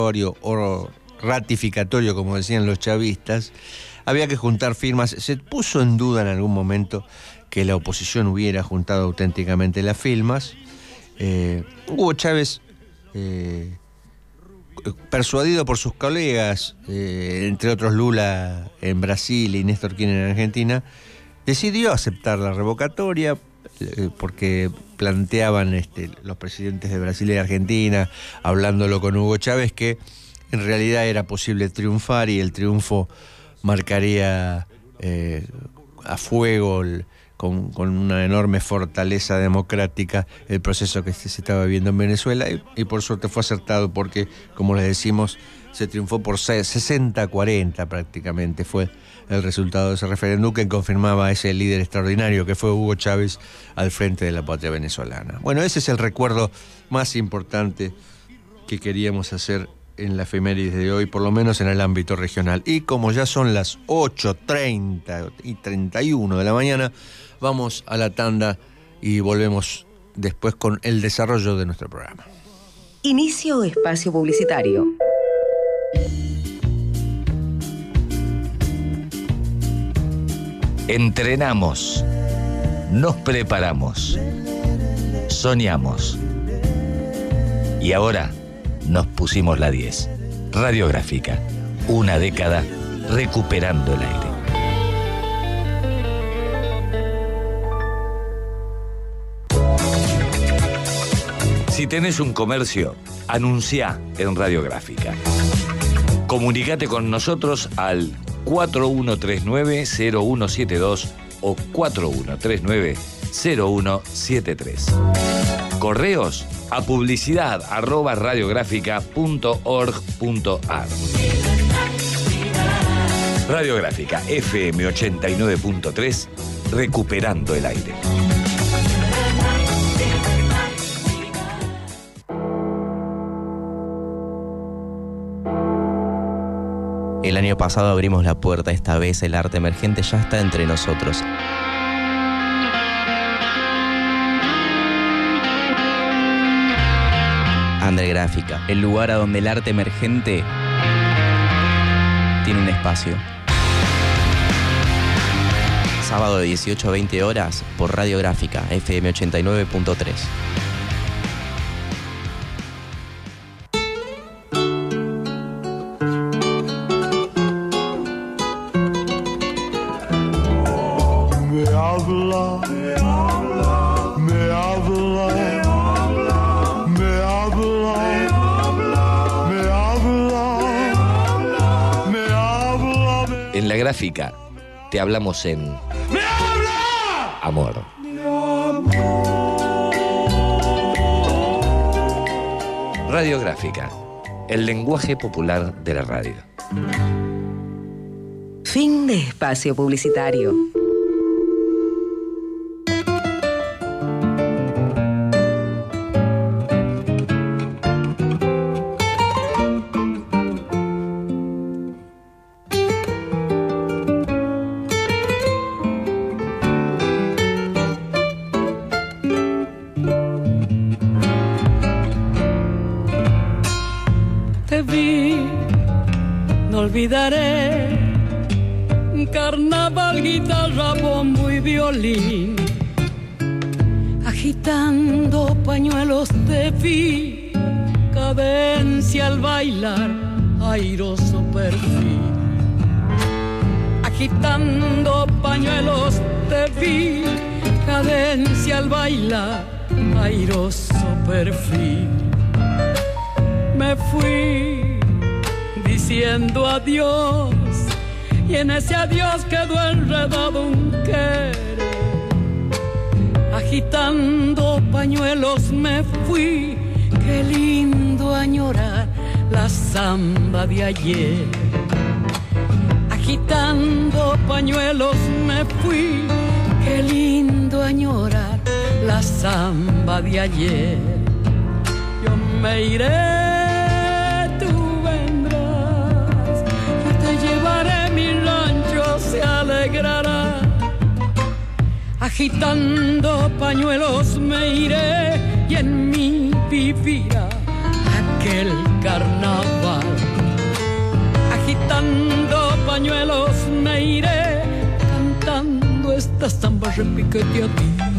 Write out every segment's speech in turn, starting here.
o ratificatorio, como decían los chavistas, había que juntar firmas. Se puso en duda en algún momento que la oposición hubiera juntado auténticamente las firmas. Hugo Chávez, persuadido por sus colegas, entre otros Lula en Brasil y Néstor Kirchner en Argentina, decidió aceptar la revocatoria porque planteaban los presidentes de Brasil y de Argentina, hablándolo con Hugo Chávez, que en realidad era posible triunfar y el triunfo marcaría a fuego con una enorme fortaleza democrática el proceso que se estaba viviendo en Venezuela y por suerte fue acertado porque, como les decimos, se triunfó por 60-40 prácticamente, fue el resultado de ese referéndum que confirmaba a ese líder extraordinario que fue Hugo Chávez al frente de la patria venezolana. Bueno, ese es el recuerdo más importante que queríamos hacer en la efeméride de hoy, por lo menos en el ámbito regional. Y como ya son las 8:30 y 31 de la mañana, vamos a la tanda y volvemos después con el desarrollo de nuestro programa. Inicio espacio publicitario. Entrenamos, nos preparamos, soñamos y ahora nos pusimos la 10. Radiográfica, una década recuperando el aire. Si tenés un comercio, anunciá en Radiográfica. Comunicate con nosotros al 4139-0172 o 4139-0173. Correos a publicidad@radiográfica.org.ar. Radiográfica FM 89.3, recuperando el aire. El año pasado abrimos la puerta, esta vez el arte emergente ya está entre nosotros. Undergráfica, el lugar a donde el arte emergente tiene un espacio. Sábado de 18 a 20 horas por Radiográfica, FM 89.3. En la gráfica te hablamos en amor. Radiográfica, el lenguaje popular de la radio. Fin de espacio publicitario. Olvidaré carnaval, guitarra, bombo y violín, agitando pañuelos te vi, cadencia al bailar, airoso perfil, agitando pañuelos te vi, cadencia al bailar, airoso perfil. Me fui diciendo adiós, y en ese adiós quedó enredado un querer. Agitando pañuelos me fui, qué lindo añorar la samba de ayer. Agitando pañuelos me fui, qué lindo añorar la samba de ayer. Yo me iré, se alegrará. Agitando pañuelos me iré y en mí vivirá aquel carnaval. Agitando pañuelos me iré cantando esta samba repiqueteadita.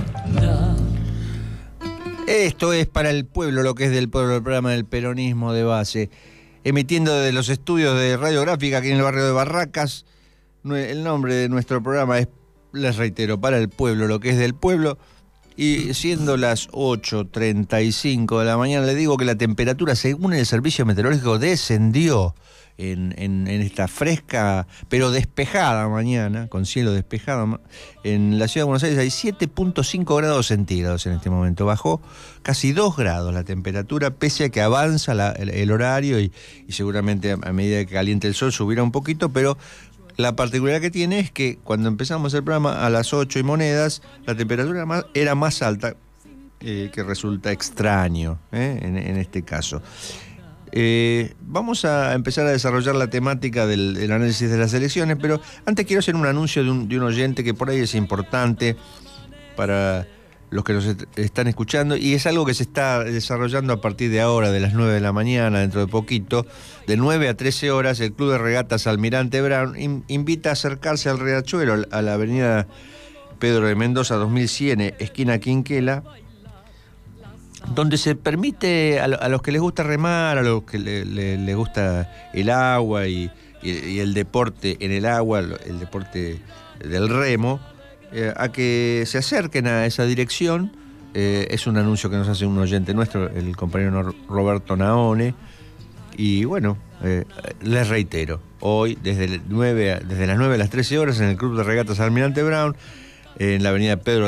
Esto es para el pueblo, lo que es del pueblo, el programa del peronismo de base. Emitiendo desde los estudios de Radiográfica aquí en el barrio de Barracas. El nombre de nuestro programa es, les reitero, para el pueblo, lo que es del pueblo. Y siendo las 8:35 de la mañana, le digo que la temperatura, según el servicio meteorológico, descendió en esta fresca pero despejada mañana, con cielo despejado. En la ciudad de Buenos Aires hay 7.5 grados centígrados en este momento. Bajó casi 2 grados la temperatura, pese a que avanza el horario y seguramente a medida que caliente el sol subirá un poquito, pero la particularidad que tiene es que cuando empezamos el programa a las 8 y monedas, la temperatura era más alta, que resulta extraño en este caso. Vamos a empezar a desarrollar la temática del análisis de las elecciones, pero antes quiero hacer un anuncio de un oyente que por ahí es importante para los que nos están escuchando, y es algo que se está desarrollando a partir de ahora, de las 9 de la mañana, dentro de poquito. De 9 a 13 horas, el Club de Regatas Almirante Brown invita a acercarse al Riachuelo, a la avenida Pedro de Mendoza 2100, esquina Quinquela, donde se permite a los que les gusta remar, a los que les gusta el agua y el deporte en el agua, el deporte del remo, a que se acerquen a esa dirección. Es un anuncio que nos hace un oyente nuestro, el compañero Roberto Naone. Y bueno, les reitero, hoy desde las 9 a las 13 horas en el Club de Regatas Almirante Brown, en la avenida Pedro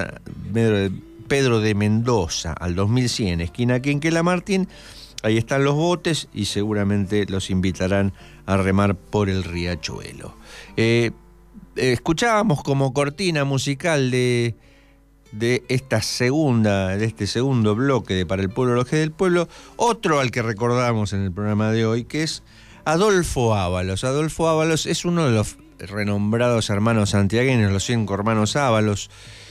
de Mendoza al 2100, esquina Quinquela Martín. Ahí están los botes y seguramente los invitarán a remar por el riachuelo. Escuchábamos como cortina musical de este segundo bloque de Para el Pueblo, lo que es del pueblo, otro al que recordamos en el programa de hoy, que es Adolfo Ábalos. Adolfo Ábalos es uno de los renombrados hermanos santiagueños, los 5 hermanos Ábalos.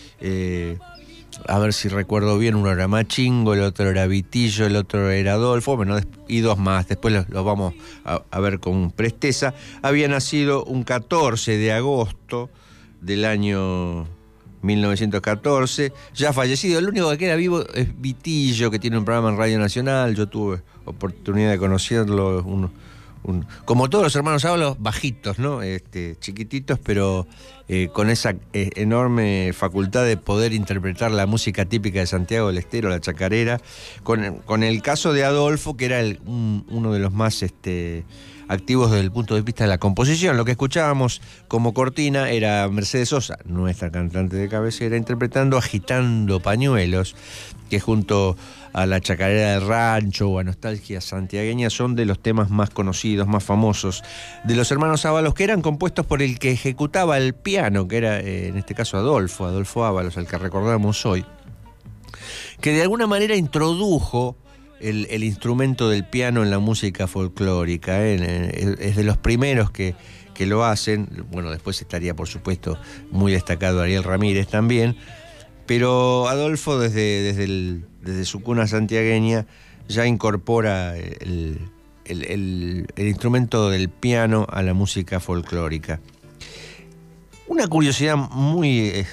A ver si recuerdo bien, uno era Machingo, el otro era Vitillo, el otro era Adolfo, bueno, y 2 más, después los vamos a ver con presteza. Había nacido un 14 de agosto del año 1914, ya fallecido. El único que queda vivo es Vitillo, que tiene un programa en Radio Nacional. Yo tuve oportunidad de conocerlo, como todos los hermanos Ábalos, bajitos, ¿no? Chiquititos, pero con esa enorme facultad de poder interpretar la música típica de Santiago del Estero, la chacarera, con el caso de Adolfo, que era uno de los más activos desde el punto de vista de la composición. Lo que escuchábamos como cortina era Mercedes Sosa, nuestra cantante de cabecera, interpretando Agitando Pañuelos, que junto a la chacarera del rancho o a Nostalgia Santiagueña son de los temas más conocidos, más famosos de los hermanos Ábalos, que eran compuestos por el que ejecutaba el piano, que era en este caso Adolfo Ábalos, al que recordamos hoy, que de alguna manera introdujo el instrumento del piano en la música folclórica. Es de los primeros que lo hacen. Bueno, después estaría, por supuesto, muy destacado Ariel Ramírez también, pero Adolfo desde su cuna santiagueña ya incorpora el instrumento del piano a la música folclórica. Una curiosidad muy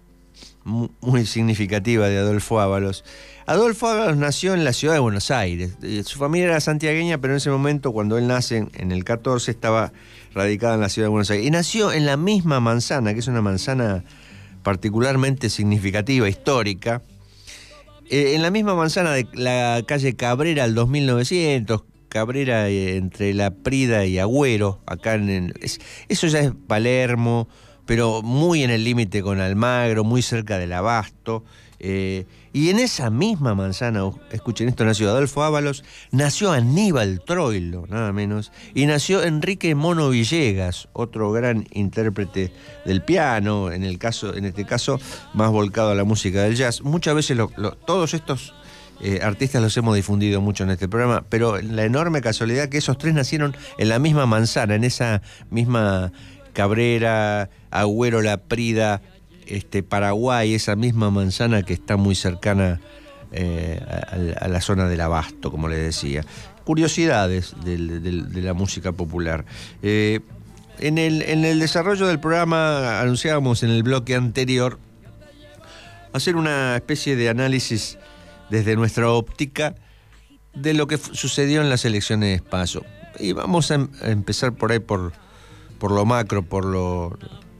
significativa de Adolfo Ábalos. Adolfo Ábalos nació en la ciudad de Buenos Aires. Su familia era santiagueña, pero en ese momento, cuando él nace, en el 14, estaba radicada en la ciudad de Buenos Aires. Y nació en la misma manzana, que es una manzana particularmente significativa, histórica, en la misma manzana de la calle Cabrera al 2900, Cabrera entre La Prida y Agüero, acá eso ya es Palermo, pero muy en el límite con Almagro, muy cerca del Abasto. Y en esa misma manzana, escuchen esto, nació Adolfo Ábalos, nació Aníbal Troilo, nada menos, y nació Enrique Mono Villegas, otro gran intérprete del piano, en este caso más volcado a la música del jazz. Muchas veces todos estos artistas los hemos difundido mucho en este programa, pero la enorme casualidad que esos 3 nacieron en la misma manzana, en esa misma Cabrera, Agüero, La Prida, Paraguay, esa misma manzana que está muy cercana a la zona del Abasto, como le decía. Curiosidades de la música popular. En el desarrollo del programa anunciábamos en el bloque anterior hacer una especie de análisis desde nuestra óptica de lo que sucedió en las elecciones PASO. Y vamos a empezar por ahí, por lo macro, por lo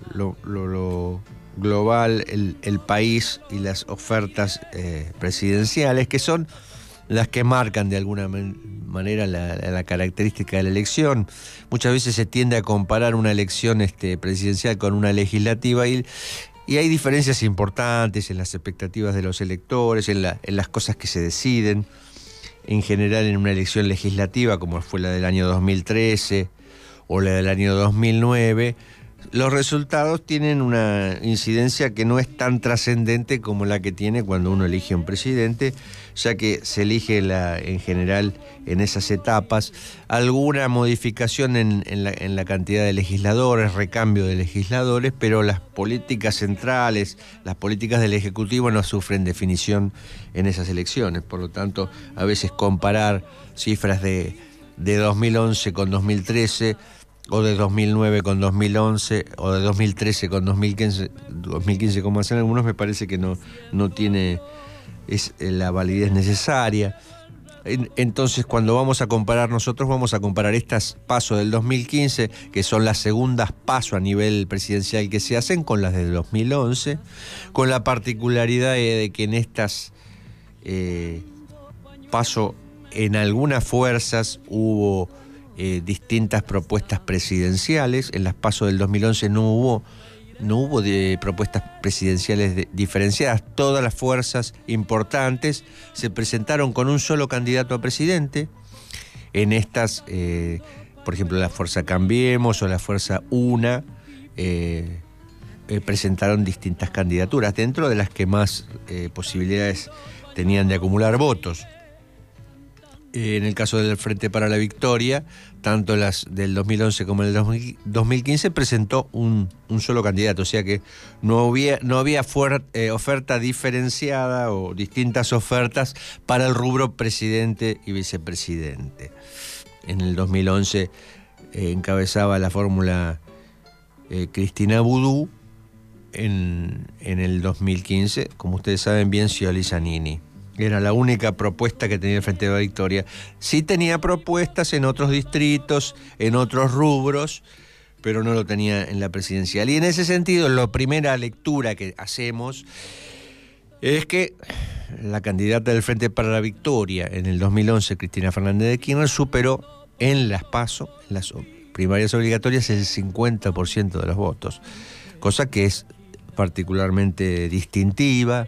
global, el país y las ofertas presidenciales, que son las que marcan de alguna manera la característica de la elección. Muchas veces se tiende a comparar una elección presidencial con una legislativa y hay diferencias importantes en las expectativas de los electores, en las cosas que se deciden. En general, en una elección legislativa, como fue la del año 2013 o la del año 2009, los resultados tienen una incidencia que no es tan trascendente como la que tiene cuando uno elige un presidente, ya que se elige en general en esas etapas alguna modificación en la cantidad de legisladores, recambio de legisladores, pero las políticas centrales, las políticas del Ejecutivo no sufren definición en esas elecciones. Por lo tanto, a veces comparar cifras de 2011 con 2013, o de 2009 con 2011, o de 2013 con 2015 como hacen algunos, me parece que no tiene la validez necesaria. Entonces, cuando vamos a comparar, nosotros vamos a comparar estas PASO del 2015, que son las segundas PASO a nivel presidencial que se hacen, con las del 2011, con la particularidad de que en estas PASO, en algunas fuerzas hubo distintas propuestas presidenciales. En las PASO del 2011 no hubo de propuestas presidenciales diferenciadas. Todas las fuerzas importantes se presentaron con un solo candidato a presidente. En estas, por ejemplo, la Fuerza Cambiemos o la Fuerza UNA presentaron distintas candidaturas, dentro de las que más posibilidades tenían de acumular votos. En el caso del Frente para la Victoria, tanto las del 2011 como el 2015 presentó un solo candidato, o sea que no había oferta diferenciada o distintas ofertas para el rubro presidente y vicepresidente. En el 2011 encabezaba la fórmula Cristina Budú, en el 2015, como ustedes saben bien, Scioli Zanini. Era la única propuesta que tenía el Frente de la Victoria. Sí tenía propuestas en otros distritos, en otros rubros, pero no lo tenía en la presidencial. Y en ese sentido, la primera lectura que hacemos es que la candidata del Frente para la Victoria en el 2011, Cristina Fernández de Kirchner, superó en las PASO, en las primarias obligatorias, el 50% de los votos, cosa que es particularmente distintiva.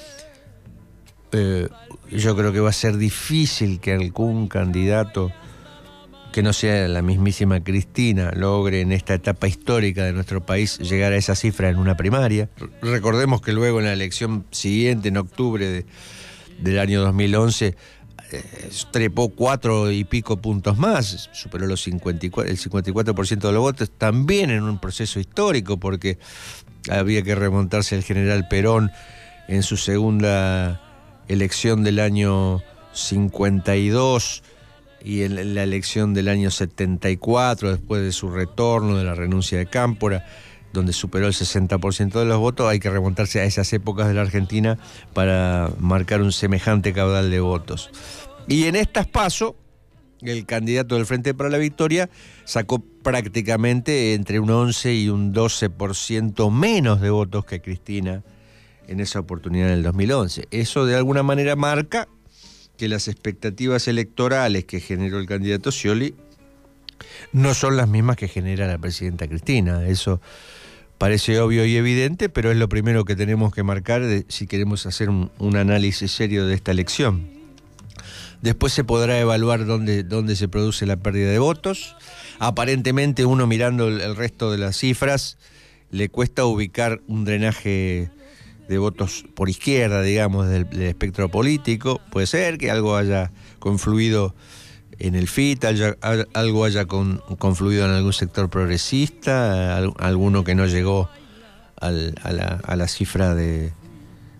Yo creo que va a ser difícil que algún candidato que no sea la mismísima Cristina logre en esta etapa histórica de nuestro país llegar a esa cifra en una primaria. Recordemos que luego en la elección siguiente, en octubre del año 2011, trepó 4 y pico puntos más, superó el 54% de los votos, también en un proceso histórico, porque había que remontarse al general Perón en su segunda elección del año 52 y en la elección del año 74, después de su retorno, de la renuncia de Cámpora, donde superó el 60% de los votos. Hay que remontarse a esas épocas de la Argentina para marcar un semejante caudal de votos. Y en estas PASO, el candidato del Frente para la Victoria sacó prácticamente entre un 11 y un 12% menos de votos que Cristina en esa oportunidad en el 2011. Eso de alguna manera marca que las expectativas electorales que generó el candidato Scioli no son las mismas que genera la presidenta Cristina. Eso parece obvio y evidente, pero es lo primero que tenemos que marcar si queremos hacer un análisis serio de esta elección. Después se podrá evaluar dónde se produce la pérdida de votos. Aparentemente, uno mirando el resto de las cifras, le cuesta ubicar un drenaje de votos por izquierda, digamos, del espectro político. Puede ser que algo haya confluido en el FIT, algo haya confluido en algún sector progresista, alguno que no llegó a la cifra de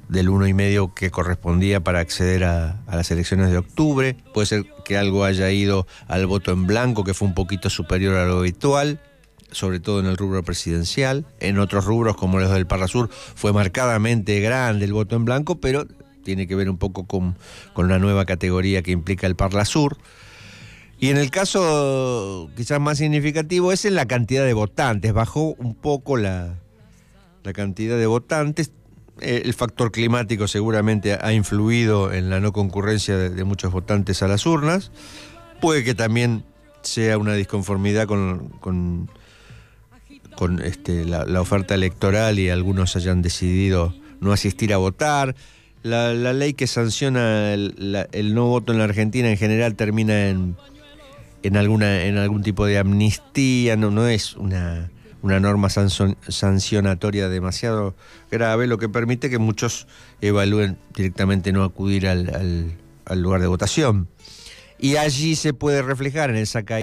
del 1,5 que correspondía para acceder a las elecciones de octubre. Puede ser que algo haya ido al voto en blanco, que fue un poquito superior a lo habitual, sobre todo en el rubro presidencial. En otros rubros, como los del Parlasur, fue marcadamente grande el voto en blanco, pero tiene que ver un poco con una nueva categoría que implica el Parlasur. Y en el caso quizás más significativo es en la cantidad de votantes. Bajó un poco la cantidad de votantes. El factor climático seguramente ha influido en la no concurrencia de muchos votantes a las urnas. Puede que también sea una disconformidad con la oferta electoral y algunos hayan decidido no asistir a votar. La ley que sanciona el no voto en la Argentina en general termina en algún tipo de amnistía. No es una norma sancionatoria demasiado grave, lo que permite que muchos evalúen directamente no acudir al lugar de votación. Y allí se puede reflejar en esa caída